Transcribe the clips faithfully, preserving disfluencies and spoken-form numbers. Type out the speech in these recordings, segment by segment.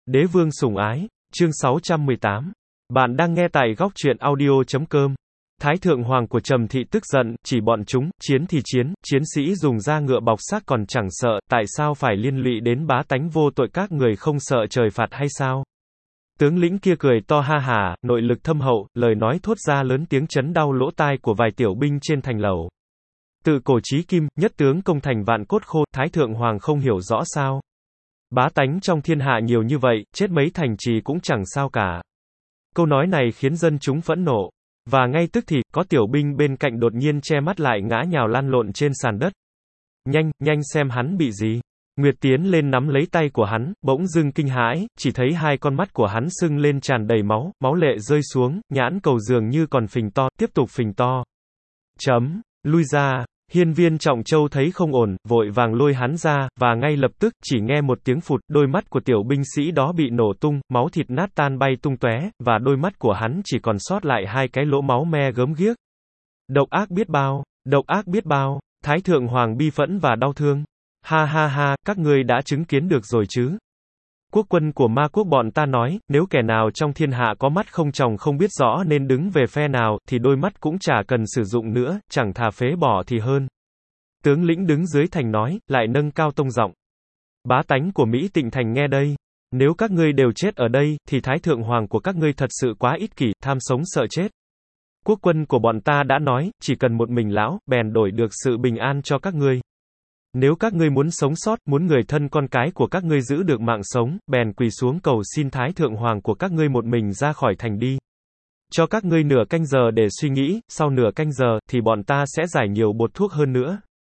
Đế vương sủng ái, chương sáu trăm mười tám. Bạn đang nghe tại góc truyện audio chấm com. Thái thượng hoàng của Trầm thị tức giận, chỉ bọn chúng, chiến thì chiến, chiến sĩ dùng da ngựa bọc xác còn chẳng sợ, tại sao phải liên lụy đến bá tánh vô tội, các người không sợ trời phạt hay sao? Tướng lĩnh kia cười to ha hả, nội lực thâm hậu, lời nói thốt ra lớn tiếng chấn đau lỗ tai của vài tiểu binh trên thành lầu. Tự cổ chí kim, nhất tướng công thành vạn cốt khô, Thái thượng hoàng không hiểu rõ sao? Bá tánh trong thiên hạ nhiều như vậy, chết mấy thành trì cũng chẳng sao cả. Câu nói này khiến dân chúng phẫn nộ. Và ngay tức thì, có tiểu binh bên cạnh đột nhiên che mắt lại ngã nhào lăn lộn trên sàn đất. Nhanh, nhanh xem hắn bị gì. Nguyệt tiến lên nắm lấy tay của hắn, bỗng dưng kinh hãi, chỉ thấy hai con mắt của hắn sưng lên tràn đầy máu, máu lệ rơi xuống, nhãn cầu dường như còn phình to, tiếp tục phình to. Chấm, lui ra. Hiên viên Trọng Châu thấy không ổn, vội vàng lôi hắn ra, và ngay lập tức, chỉ nghe một tiếng phụt, đôi mắt của tiểu binh sĩ đó bị nổ tung, máu thịt nát tan bay tung tóe, và đôi mắt của hắn chỉ còn sót lại hai cái lỗ máu me gớm ghiếc. Độc ác biết bao, độc ác biết bao, Thái thượng hoàng bi phẫn và đau thương. Ha ha ha, các ngươi đã chứng kiến được rồi chứ. Quốc quân của ma quốc bọn ta nói, nếu kẻ nào trong thiên hạ có mắt không tròng không biết rõ nên đứng về phe nào, thì đôi mắt cũng chả cần sử dụng nữa, chẳng thà phế bỏ thì hơn. Tướng lĩnh đứng dưới thành nói, lại nâng cao tông giọng. Bá tánh của Mỹ Tịnh Thành nghe đây. Nếu các ngươi đều chết ở đây, thì Thái thượng hoàng của các ngươi thật sự quá ích kỷ, tham sống sợ chết. Quốc quân của bọn ta đã nói, chỉ cần một mình lão, bèn đổi được sự bình an cho các ngươi. Nếu các ngươi muốn sống sót, muốn người thân con cái của các ngươi giữ được mạng sống, bèn quỳ xuống cầu xin Thái thượng hoàng của các ngươi một mình ra khỏi thành đi. Cho các ngươi nửa canh giờ để suy nghĩ, sau nửa canh giờ, thì bọn ta sẽ giải nhiều bột thuốc hơn nữa.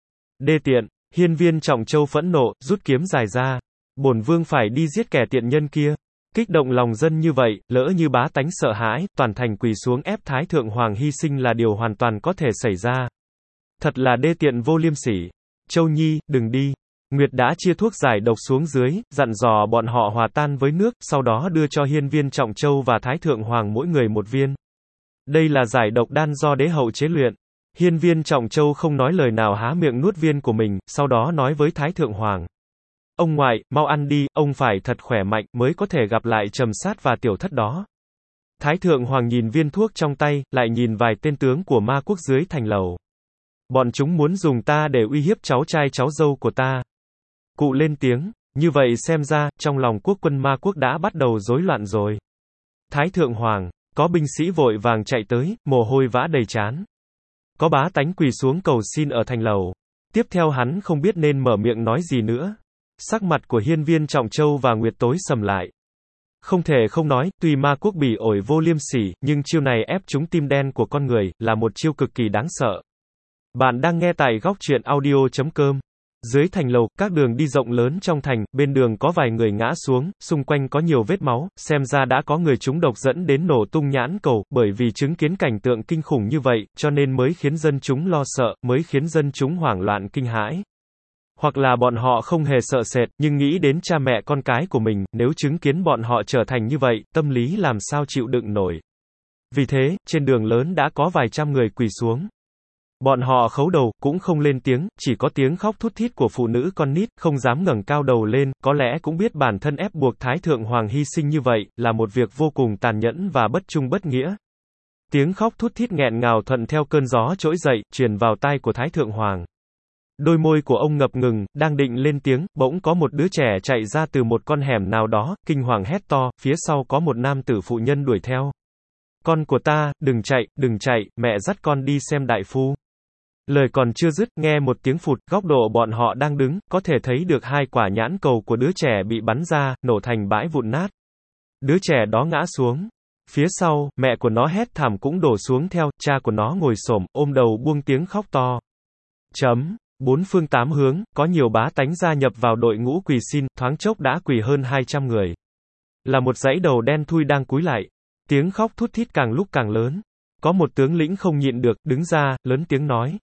Đê tiện, hiên viên Trọng Châu phẫn nộ, rút kiếm dài ra. Bổn vương phải đi giết kẻ tiện nhân kia. Kích động lòng dân như vậy, lỡ như bá tánh sợ hãi, toàn thành quỳ xuống ép Thái thượng hoàng hy sinh là điều hoàn toàn có thể xảy ra. Thật là đê tiện vô liêm sỉ. Châu Nhi, đừng đi. Nguyệt đã chia thuốc giải độc xuống dưới, dặn dò bọn họ hòa tan với nước, sau đó đưa cho hiên viên Trọng Châu và Thái thượng hoàng mỗi người một viên. Đây là giải độc đan do đế hậu chế luyện. Hiên viên Trọng Châu không nói lời nào há miệng nuốt viên của mình, sau đó nói với Thái thượng hoàng. Ông ngoại, mau ăn đi, ông phải thật khỏe mạnh, mới có thể gặp lại Trầm Sát và tiểu thất đó. Thái thượng hoàng nhìn viên thuốc trong tay, lại nhìn vài tên tướng của ma quốc dưới thành lầu. Bọn chúng muốn dùng ta để uy hiếp cháu trai cháu dâu của ta. Cụ lên tiếng, như vậy xem ra, trong lòng quốc quân ma quốc đã bắt đầu rối loạn rồi. Thái thượng hoàng, có binh sĩ vội vàng chạy tới, mồ hôi vã đầy trán. Có bá tánh quỳ xuống cầu xin ở thành lầu. Tiếp theo hắn không biết nên mở miệng nói gì nữa. Sắc mặt của hiên viên Trọng Châu và Nguyệt tối sầm lại. Không thể không nói, tuy ma quốc bỉ ổi vô liêm sỉ, nhưng chiêu này ép trúng tim đen của con người, là một chiêu cực kỳ đáng sợ. Bạn đang nghe tại góc truyện audio chấm com. Dưới thành lầu, các đường đi rộng lớn trong thành, bên đường có vài người ngã xuống, xung quanh có nhiều vết máu, xem ra đã có người trúng độc dẫn đến nổ tung nhãn cầu, bởi vì chứng kiến cảnh tượng kinh khủng như vậy, cho nên mới khiến dân chúng lo sợ, mới khiến dân chúng hoảng loạn kinh hãi. Hoặc là bọn họ không hề sợ sệt, nhưng nghĩ đến cha mẹ con cái của mình, nếu chứng kiến bọn họ trở thành như vậy, tâm lý làm sao chịu đựng nổi. Vì thế, trên đường lớn đã có vài trăm người quỳ xuống. Bọn họ khấu đầu, cũng không lên tiếng, chỉ có tiếng khóc thút thít của phụ nữ con nít, không dám ngẩng cao đầu lên, có lẽ cũng biết bản thân ép buộc Thái thượng hoàng hy sinh như vậy, là một việc vô cùng tàn nhẫn và bất trung bất nghĩa. Tiếng khóc thút thít nghẹn ngào thuận theo cơn gió trỗi dậy, truyền vào tai của Thái thượng hoàng. Đôi môi của ông ngập ngừng, đang định lên tiếng, bỗng có một đứa trẻ chạy ra từ một con hẻm nào đó, kinh hoàng hét to, phía sau có một nam tử phụ nhân đuổi theo. Con của ta, đừng chạy, đừng chạy, mẹ dắt con đi xem đại phu. Lời còn chưa dứt, nghe một tiếng phụt, góc độ bọn họ đang đứng, có thể thấy được hai quả nhãn cầu của đứa trẻ bị bắn ra, nổ thành bãi vụn nát. Đứa trẻ đó ngã xuống. Phía sau, mẹ của nó hét thảm cũng đổ xuống theo, cha của nó ngồi xổm, ôm đầu buông tiếng khóc to. Chấm. Bốn phương tám hướng, có nhiều bá tánh gia nhập vào đội ngũ quỳ xin, thoáng chốc đã quỳ hơn hai trăm người. Là một dãy đầu đen thui đang cúi lại. Tiếng khóc thút thít càng lúc càng lớn. Có một tướng lĩnh không nhịn được, đứng ra, lớn tiếng nói.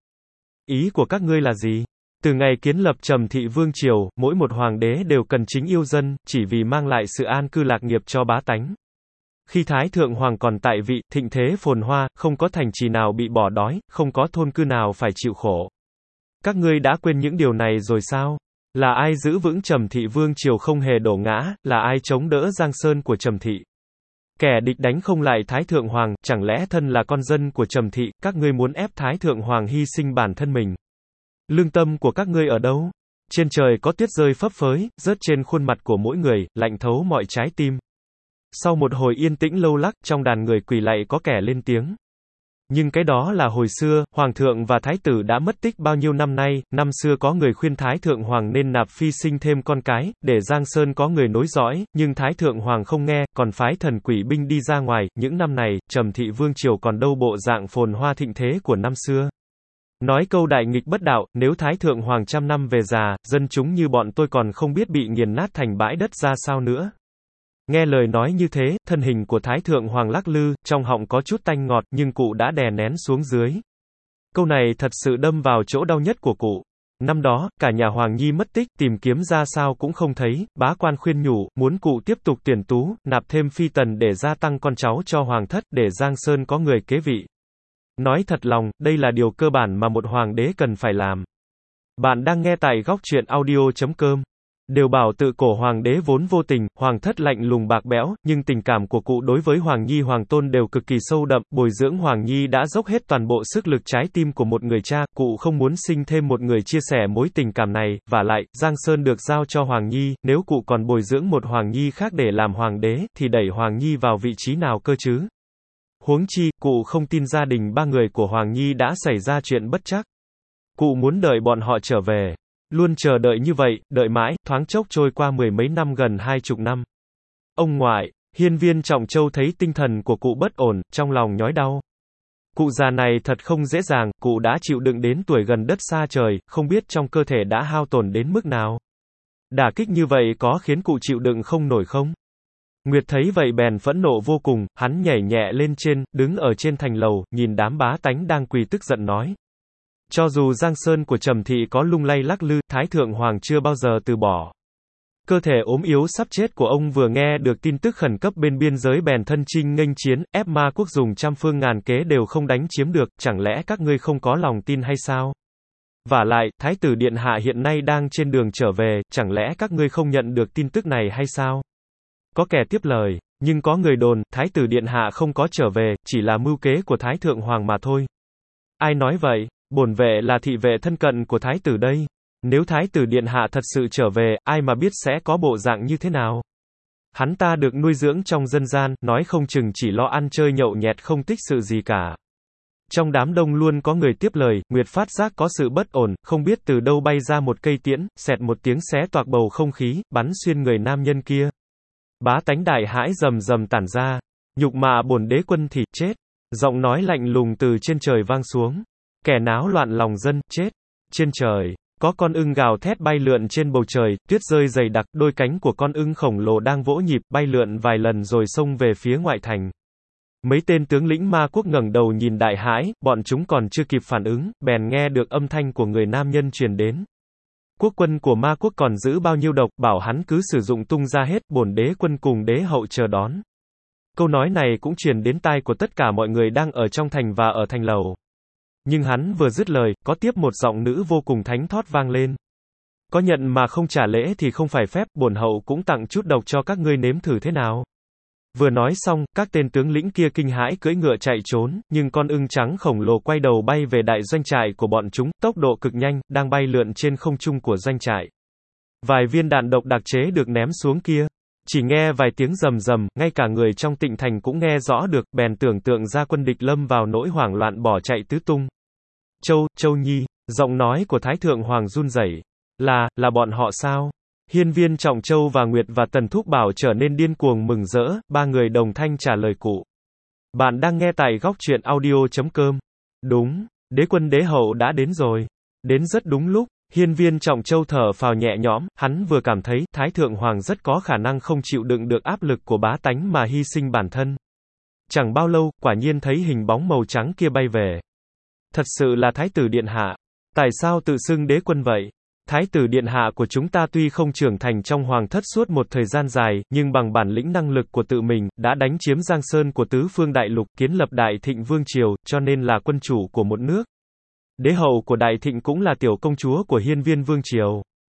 Ý của các ngươi là gì? Từ ngày kiến lập Trầm thị vương triều, mỗi một hoàng đế đều cần chính yêu dân, chỉ vì mang lại sự an cư lạc nghiệp cho bá tánh. Khi Thái thượng hoàng còn tại vị, thịnh thế phồn hoa, không có thành trì nào bị bỏ đói, không có thôn cư nào phải chịu khổ. Các ngươi đã quên những điều này rồi sao? Là ai giữ vững Trầm Thị Vương triều không hề đổ ngã, là ai chống đỡ Giang Sơn của Trầm Thị? Kẻ địch đánh không lại Thái Thượng Hoàng, chẳng lẽ thân là con dân của Trầm Thị, các ngươi muốn ép Thái Thượng Hoàng hy sinh bản thân mình? Lương tâm của các ngươi ở đâu? Trên trời có tuyết rơi phấp phới, rớt trên khuôn mặt của mỗi người, lạnh thấu mọi trái tim. Sau một hồi yên tĩnh lâu lắc, trong đàn người quỳ lạy có kẻ lên tiếng. Nhưng cái đó là hồi xưa, Hoàng thượng và Thái tử đã mất tích bao nhiêu năm nay, năm xưa có người khuyên Thái Thượng Hoàng nên nạp phi sinh thêm con cái, để Giang Sơn có người nối dõi, nhưng Thái Thượng Hoàng không nghe, còn phái thần quỷ binh đi ra ngoài, những năm này, Trầm Thị Vương triều còn đâu bộ dạng phồn hoa thịnh thế của năm xưa. Nói câu đại nghịch bất đạo, nếu Thái Thượng Hoàng trăm năm về già, dân chúng như bọn tôi còn không biết bị nghiền nát thành bãi đất ra sao nữa. Nghe lời nói như thế, thân hình của Thái Thượng Hoàng lắc lư, trong họng có chút tanh ngọt, nhưng cụ đã đè nén xuống dưới. Câu này thật sự đâm vào chỗ đau nhất của cụ. Năm đó, cả nhà Hoàng Nhi mất tích, tìm kiếm ra sao cũng không thấy, bá quan khuyên nhủ, muốn cụ tiếp tục tuyển tú, nạp thêm phi tần để gia tăng con cháu cho Hoàng thất, để Giang Sơn có người kế vị. Nói thật lòng, đây là điều cơ bản mà một hoàng đế cần phải làm. Bạn đang nghe tại góc truyện audio chấm com. Đều bảo tự cổ hoàng đế vốn vô tình, hoàng thất lạnh lùng bạc bẽo, nhưng tình cảm của cụ đối với Hoàng Nhi Hoàng Tôn đều cực kỳ sâu đậm, bồi dưỡng Hoàng Nhi đã dốc hết toàn bộ sức lực trái tim của một người cha, cụ không muốn sinh thêm một người chia sẻ mối tình cảm này, và lại, Giang Sơn được giao cho Hoàng Nhi, nếu cụ còn bồi dưỡng một Hoàng Nhi khác để làm hoàng đế, thì đẩy Hoàng Nhi vào vị trí nào cơ chứ? Huống chi, cụ không tin gia đình ba người của Hoàng Nhi đã xảy ra chuyện bất trắc. Cụ muốn đợi bọn họ trở về. Luôn chờ đợi như vậy, đợi mãi, thoáng chốc trôi qua mười mấy năm gần hai chục năm. Ông ngoại, Hiên Viên Trọng Châu thấy tinh thần của cụ bất ổn, trong lòng nhói đau. Cụ già này thật không dễ dàng, cụ đã chịu đựng đến tuổi gần đất xa trời, không biết trong cơ thể đã hao tổn đến mức nào. Đả kích như vậy có khiến cụ chịu đựng không nổi không? Nguyệt thấy vậy bèn phẫn nộ vô cùng, hắn nhảy nhẹ lên trên, đứng ở trên thành lầu, nhìn đám bá tánh đang quỳ tức giận nói. Cho dù Giang Sơn của Trầm Thị có lung lay lắc lư, Thái Thượng Hoàng chưa bao giờ từ bỏ. Cơ thể ốm yếu sắp chết của ông vừa nghe được tin tức khẩn cấp bên biên giới bèn thân chinh nghênh chiến, ép ma quốc dùng trăm phương ngàn kế đều không đánh chiếm được, chẳng lẽ các ngươi không có lòng tin hay sao? Vả lại, Thái tử Điện Hạ hiện nay đang trên đường trở về, chẳng lẽ các ngươi không nhận được tin tức này hay sao? Có kẻ tiếp lời, nhưng có người đồn, Thái tử Điện Hạ không có trở về, chỉ là mưu kế của Thái Thượng Hoàng mà thôi. Ai nói vậy? Bổn vệ là thị vệ thân cận của Thái tử đây. Nếu Thái tử Điện Hạ thật sự trở về, ai mà biết sẽ có bộ dạng như thế nào? Hắn ta được nuôi dưỡng trong dân gian, nói không chừng chỉ lo ăn chơi nhậu nhẹt không tích sự gì cả. Trong đám đông luôn có người tiếp lời, Nguyệt phát giác có sự bất ổn, không biết từ đâu bay ra một cây tiễn, xẹt một tiếng xé toạc bầu không khí, bắn xuyên người nam nhân kia. Bá tánh đại hãi rầm rầm tản ra. Nhục mạ bổn đế quân thì chết. Giọng nói lạnh lùng từ trên trời vang xuống. Kẻ náo loạn lòng dân, chết. Trên trời, có con ưng gào thét bay lượn trên bầu trời, tuyết rơi dày đặc, đôi cánh của con ưng khổng lồ đang vỗ nhịp, bay lượn vài lần rồi xông về phía ngoại thành. Mấy tên tướng lĩnh ma quốc ngẩng đầu nhìn đại hãi, bọn chúng còn chưa kịp phản ứng, bèn nghe được âm thanh của người nam nhân truyền đến. Quốc quân của ma quốc còn giữ bao nhiêu độc, bảo hắn cứ sử dụng tung ra hết, bổn đế quân cùng đế hậu chờ đón. Câu nói này cũng truyền đến tai của tất cả mọi người đang ở trong thành và ở thành lầu. Nhưng hắn vừa dứt lời, có tiếp một giọng nữ vô cùng thánh thót vang lên. Có nhận mà không trả lễ thì không phải phép, bổn hậu cũng tặng chút độc cho các ngươi nếm thử thế nào. Vừa nói xong, các tên tướng lĩnh kia kinh hãi cưỡi ngựa chạy trốn, nhưng con ưng trắng khổng lồ quay đầu bay về đại doanh trại của bọn chúng, tốc độ cực nhanh, đang bay lượn trên không trung của doanh trại. Vài viên đạn độc đặc chế được ném xuống kia. Chỉ nghe vài tiếng rầm rầm, ngay cả người trong Tịnh Thành cũng nghe rõ được, bèn tưởng tượng ra quân địch lâm vào nỗi hoảng loạn bỏ chạy tứ tung. Châu, Châu Nhi, giọng nói của Thái Thượng Hoàng run rẩy. Là, là bọn họ sao? Hiên Viên Trọng Châu và Nguyệt và Tần Thúc Bảo trở nên điên cuồng mừng rỡ, ba người đồng thanh trả lời cụ. Bạn đang nghe tại góc truyện audio chấm com. Đúng, đế quân đế hậu đã đến rồi. Đến rất đúng lúc. Hiên Viên Trọng Châu thở phào nhẹ nhõm, hắn vừa cảm thấy, Thái Thượng Hoàng rất có khả năng không chịu đựng được áp lực của bá tánh mà hy sinh bản thân. Chẳng bao lâu, quả nhiên thấy hình bóng màu trắng kia bay về. Thật sự là Thái tử Điện Hạ. Tại sao tự xưng đế quân vậy? Thái tử Điện Hạ của chúng ta tuy không trưởng thành trong hoàng thất suốt một thời gian dài, nhưng bằng bản lĩnh năng lực của tự mình, đã đánh chiếm Giang Sơn của tứ phương đại lục, kiến lập Đại Thịnh Vương Triều, cho nên là quân chủ của một nước. Đế hậu của Đại Thịnh cũng là tiểu công chúa của Hiên Viên Vương Triều.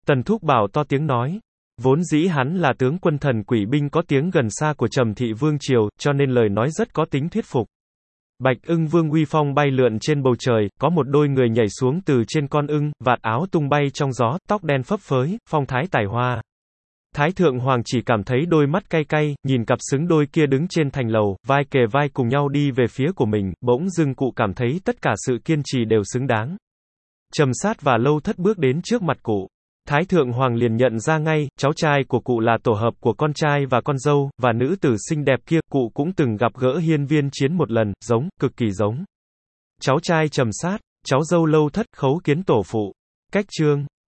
Tần Thúc Bảo to tiếng nói. Vốn dĩ hắn là tướng quân thần quỷ binh có tiếng gần xa của Trầm Thị Vương Triều, cho nên lời nói rất có tính thuyết phục. Bạch ưng vương uy phong bay lượn trên bầu trời, có một đôi người nhảy xuống từ trên con ưng, vạt áo tung bay trong gió, tóc đen phấp phới, phong thái tài hoa. Thái thượng hoàng chỉ cảm thấy đôi mắt cay cay, nhìn cặp xứng đôi kia đứng trên thành lầu, vai kề vai cùng nhau đi về phía của mình, bỗng dưng cụ cảm thấy tất cả sự kiên trì đều xứng đáng. Trầm Sát và Lâu Thất bước đến trước mặt cụ. Thái thượng hoàng liền nhận ra ngay, cháu trai của cụ là tổ hợp của con trai và con dâu, và nữ tử xinh đẹp kia, cụ cũng từng gặp gỡ hiên viên chiến một lần, giống, cực kỳ giống. Cháu trai Trầm Sát, cháu dâu Lâu Thất, khấu kiến tổ phụ. Cách chương